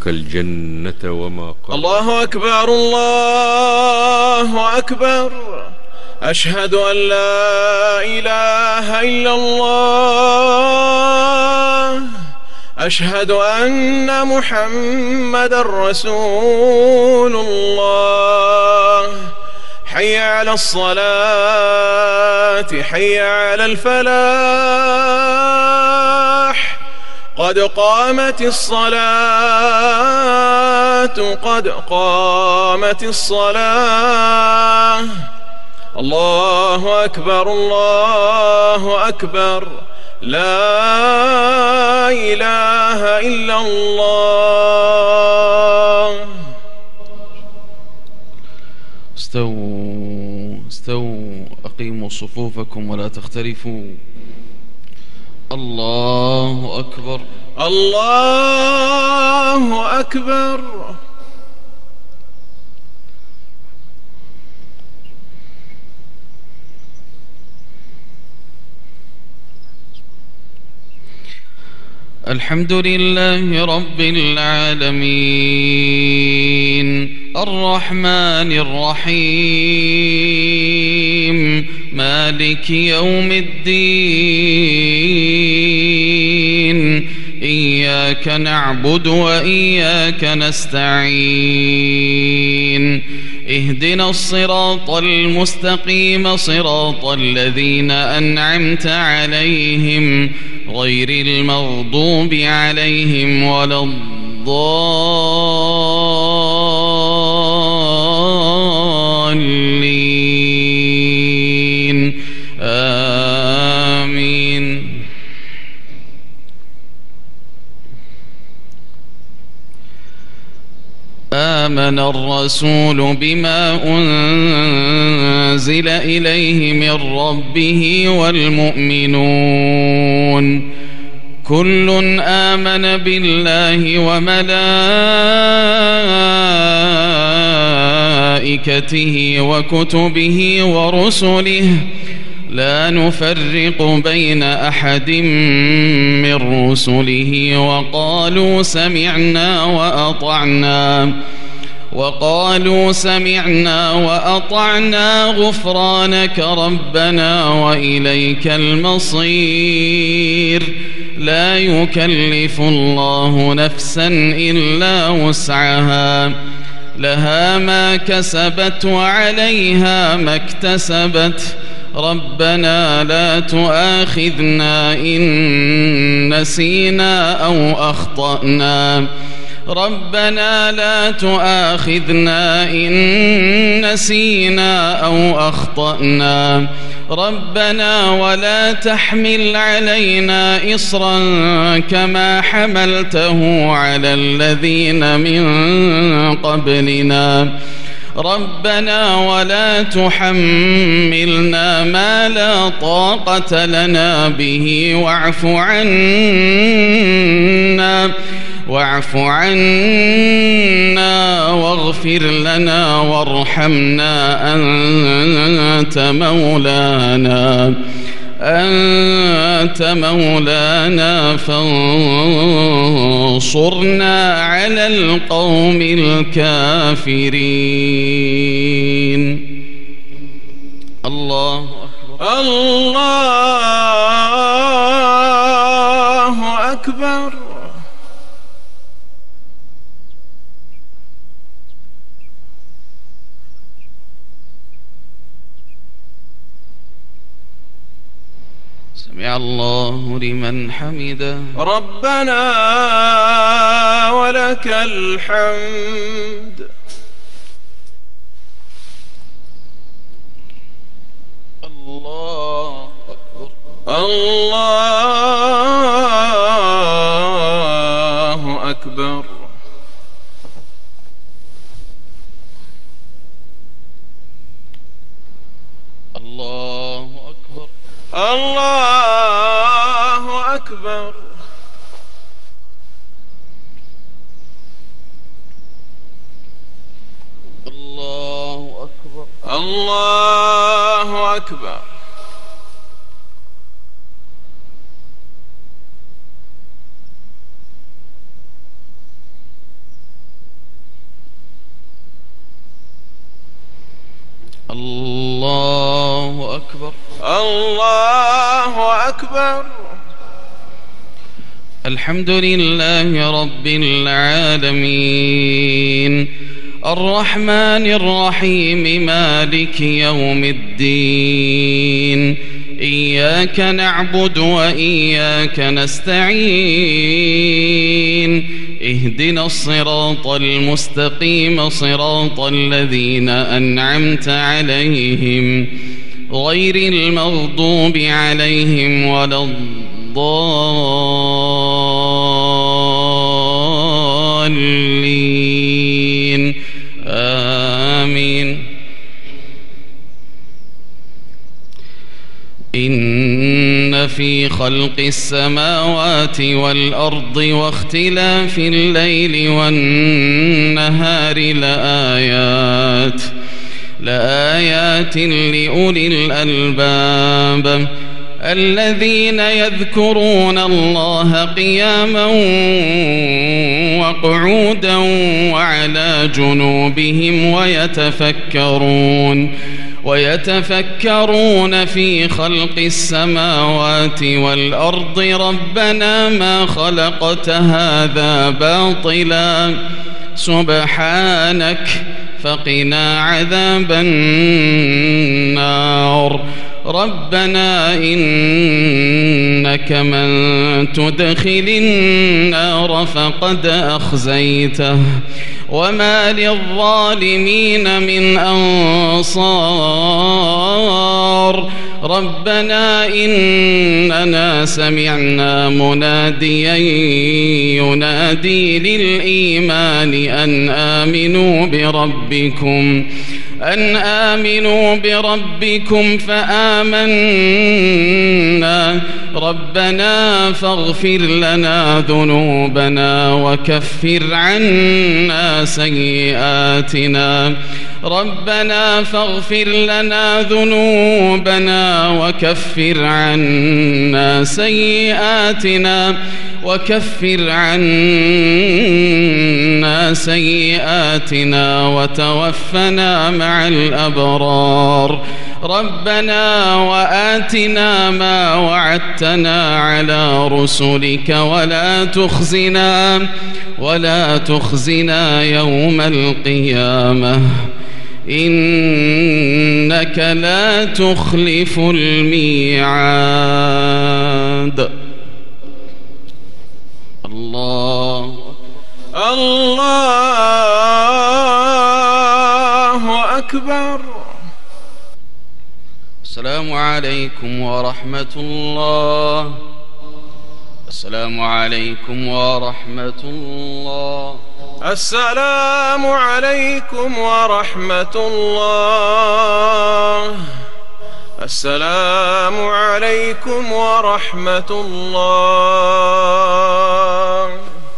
نسألك الجنة وما قرب. الله أكبر الله أكبر. أشهد أن لا إله إلا الله. أشهد أن محمدا رسول الله. حي على الصلاة حي على الفلاح. قد قامت الصلاة قد قامت الصلاة. الله أكبر الله أكبر. لا إله إلا الله. استووا أقيموا صفوفكم ولا تختلفوا. الله أكبر الله أكبر. الحمد لله رب العالمين الرحمن الرحيم مالك يوم الدين. إياك نعبد وإياك نستعين. اهدنا الصراط المستقيم صراط الذين أنعمت عليهم غير المغضوب عليهم ولا الضالين. آمين. آمن الرسول بما أنزل إليه من ربه والمؤمنون كل آمن بالله وملائكته وكتبه ورسله لا نفرق بين أحد من رسله وقالوا سمعنا وأطعنا غفرانك ربنا وإليك المصير. لا يكلف الله نفسا إلا وسعها لها ما كسبت وعليها ما اكتسبت. ربنا لا تؤاخذنا إن نسينا أو أخطأنا. ربنا لا تؤاخذنا إن نسينا أو أخطأنا. ربنا ولا تحمل علينا إصرا كما حملته على الذين من قبلنا. ربنا ولا تحملنا ما لا طاقة لنا به واعف عنا واغفر لنا وارحمنا أنت مولانا فانصرنا على القوم الكافرين. الله أكبر الله أكبر. سمع الله لمن حمده. ربنا ولك الحمد. الله أكبر الله أكبر. الله أكبر الله أكبر. الله أكبر الله أكبر. الله أكبر. الله أكبر. الحمد لله رب العالمين الرحمن الرحيم مالك يوم الدين إياك نعبد وإياك نستعين اهدنا الصراط المستقيم صراط الذين أنعمت عليهم غير المغضوب عليهم ولا الضالين آمين. إن في خلق السماوات والأرض واختلاف الليل والنهار لآيات لأولي الألباب الذين يذكرون الله قياما وقعودا وعلى جنوبهم ويتفكرون في خلق السماوات والأرض ربنا ما خلقت هذا باطلا سبحانك فقنا عذاب النار. ربنا إنك من تدخل النار فقد أخزيته وما للظالمين من أنصار. ربنا إننا سمعنا مناديا ينادي للإيمان أن آمنوا بربكم فآمنا. ربنا فاغفر لنا ذنوبنا وكفر عنا سيئاتنا وتوفنا مع الأبرار. ربنا وآتنا ما وعدتنا على رسلك ولا تخزنا يوم القيامة إنك لا تخلف الميعاد. الله أكبر. السلام عليكم ورحمة الله. السلام عليكم ورحمة الله. السلام عليكم ورحمة الله. السلام عليكم ورحمة الله.